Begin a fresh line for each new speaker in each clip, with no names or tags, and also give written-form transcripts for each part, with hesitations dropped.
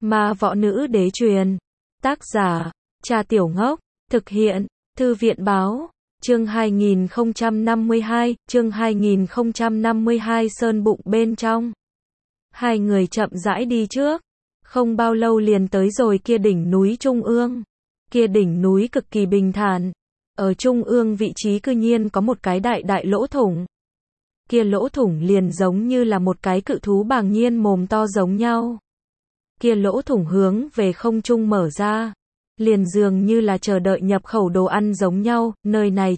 Ma Võ Nữ Đế truyền. Tác giả, Cha Tiểu Ngốc. Thực hiện, Thư viện Báo. Chương 2052, chương 2052 Sơn Bụng bên trong. Hai người chậm rãi đi trước. Không bao lâu liền tới rồi kia đỉnh núi Trung ương. Kia đỉnh núi cực kỳ bình thản. Ở Trung ương vị trí cư nhiên có một cái đại đại lỗ thủng. Kia lỗ thủng liền giống như là một cái cự thú bàng nhiên mồm to giống nhau. Kia lỗ thủng hướng về không trung mở ra. Liền dường như là chờ đợi nhập khẩu đồ ăn giống nhau, nơi này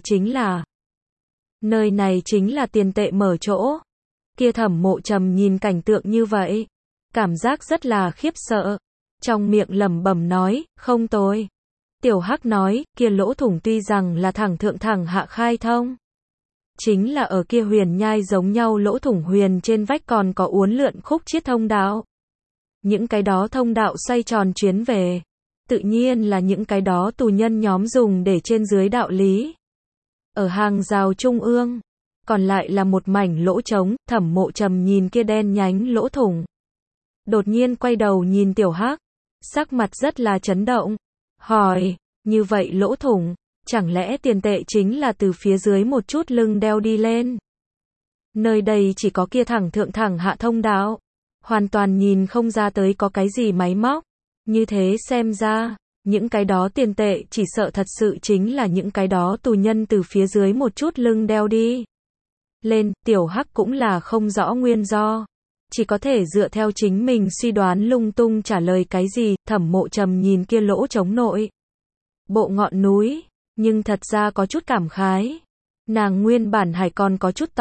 chính là tiền tệ mở chỗ. Kia Thẩm Mộ Trầm nhìn cảnh tượng như vậy, cảm giác rất là khiếp sợ. Trong miệng lẩm bẩm nói, không tồi. Tiểu Hắc nói, kia lỗ thủng tuy rằng là thẳng thượng thẳng hạ khai thông. Chính là ở kia huyền nhai giống nhau lỗ thủng huyền trên vách còn có uốn lượn khúc chiết thông đạo. Những cái đó thông đạo xoay tròn chuyến về. Tự nhiên là những cái đó tù nhân nhóm dùng để trên dưới đạo lý. Ở hàng rào trung ương, còn lại là một mảnh lỗ trống. Thẩm Mộ Trầm nhìn kia đen nhánh lỗ thủng, đột nhiên quay đầu nhìn Tiểu Hắc, sắc mặt rất là chấn động, hỏi, như vậy lỗ thủng, chẳng lẽ tiền tệ chính là từ phía dưới một chút lưng đeo đi lên? Nơi đây chỉ có kia thẳng thượng thẳng hạ thông đạo, hoàn toàn nhìn không ra tới có cái gì máy móc. Như thế xem ra, những cái đó tiền tệ chỉ sợ thật sự chính là những cái đó tù nhân từ phía dưới một chút lưng đeo đi lên. Tiểu Hắc cũng là không rõ nguyên do, chỉ có thể dựa theo chính mình suy đoán lung tung trả lời cái gì. Thẩm Mộ Trầm nhìn kia lỗ trống nội bộ ngọn núi, nhưng thật ra có chút cảm khái. Nàng nguyên bản hay còn có chút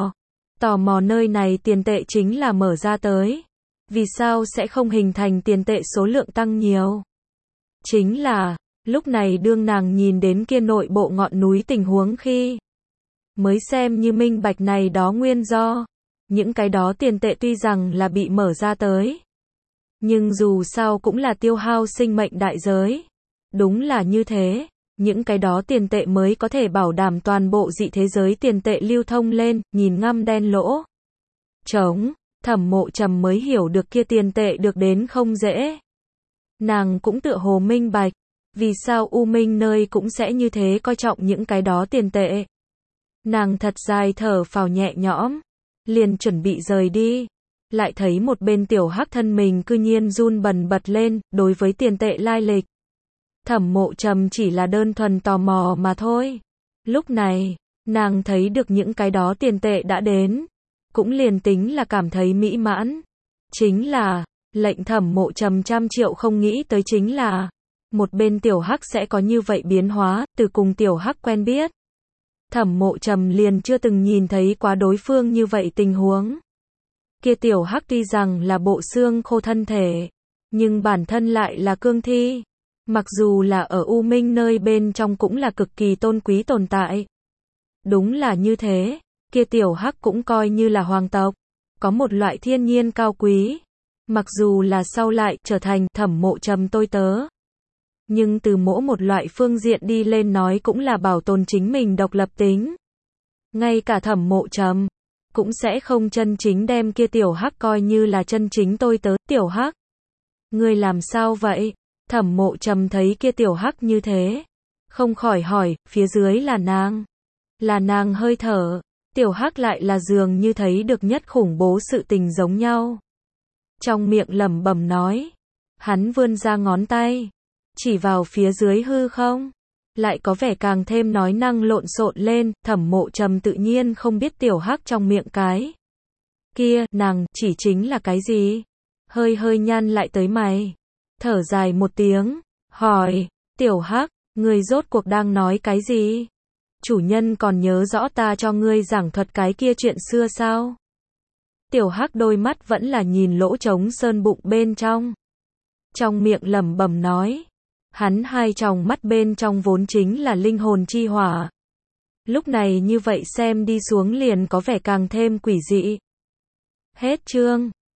tò mò nơi này tiền tệ chính là mở ra tới, vì sao sẽ không hình thành tiền tệ số lượng tăng nhiều? Chính là, lúc này đương nàng nhìn đến kia nội bộ ngọn núi tình huống khi, mới xem như minh bạch này đó nguyên do. Những cái đó tiền tệ tuy rằng là bị mở ra tới, nhưng dù sao cũng là tiêu hao sinh mệnh đại giới. Đúng là như thế, những cái đó tiền tệ mới có thể bảo đảm toàn bộ dị thế giới tiền tệ lưu thông lên. Nhìn ngăm đen lỗ trống, Thẩm Mộ Trầm mới hiểu được kia tiền tệ được đến không dễ. Nàng cũng tựa hồ minh bạch, vì sao U Minh nơi cũng sẽ như thế coi trọng những cái đó tiền tệ. Nàng thật dài thở phào nhẹ nhõm, liền chuẩn bị rời đi, lại thấy một bên Tiểu Hắc thân mình cư nhiên run bần bật lên. Đối với tiền tệ lai lịch, Thẩm Mộ Trầm chỉ là đơn thuần tò mò mà thôi. Lúc này, nàng thấy được những cái đó tiền tệ đã đến, cũng liền tính là cảm thấy mỹ mãn. Chính là, lệnh Thẩm Mộ Trầm trăm triệu không nghĩ tới chính là, một bên Tiểu Hắc sẽ có như vậy biến hóa. Từ cùng Tiểu Hắc quen biết, Thẩm Mộ Trầm liền chưa từng nhìn thấy quá đối phương như vậy tình huống. Kia Tiểu Hắc tuy rằng là bộ xương khô thân thể, nhưng bản thân lại là cương thi. Mặc dù là ở U Minh nơi bên trong cũng là cực kỳ tôn quý tồn tại. Đúng là như thế, kia Tiểu Hắc cũng coi như là hoàng tộc, có một loại thiên nhiên cao quý. Mặc dù là sau lại trở thành Thẩm Mộ Trầm tôi tớ, nhưng từ mỗi một loại phương diện đi lên nói cũng là bảo tồn chính mình độc lập tính. Ngay cả Thẩm Mộ Trầm cũng sẽ không chân chính đem kia Tiểu Hắc coi như là chân chính tôi tớ. Tiểu Hắc, ngươi làm sao vậy? Thẩm Mộ Trầm thấy kia Tiểu Hắc như thế, không khỏi hỏi, phía dưới là nàng hơi thở. Tiểu Hắc lại là dường như thấy được nhất khủng bố sự tình giống nhau, trong miệng lẩm bẩm nói. Hắn vươn ra ngón tay, chỉ vào phía dưới hư không, lại có vẻ càng thêm nói năng lộn xộn lên. Thẩm Mộ Trầm tự nhiên không biết Tiểu Hắc trong miệng cái kia nàng chỉ chính là cái gì, hơi nhăn lại tới mày, thở dài một tiếng, hỏi, Tiểu Hắc, ngươi rốt cuộc đang nói cái gì? Chủ nhân còn nhớ rõ ta cho ngươi giảng thuật cái kia chuyện xưa sao? Tiểu Hắc đôi mắt vẫn là nhìn lỗ trống sơn bụng bên trong, trong miệng lẩm bẩm nói. Hắn hai tròng mắt bên trong vốn chính là linh hồn chi hỏa, lúc này như vậy xem đi xuống liền có vẻ càng thêm quỷ dị. Hết chương.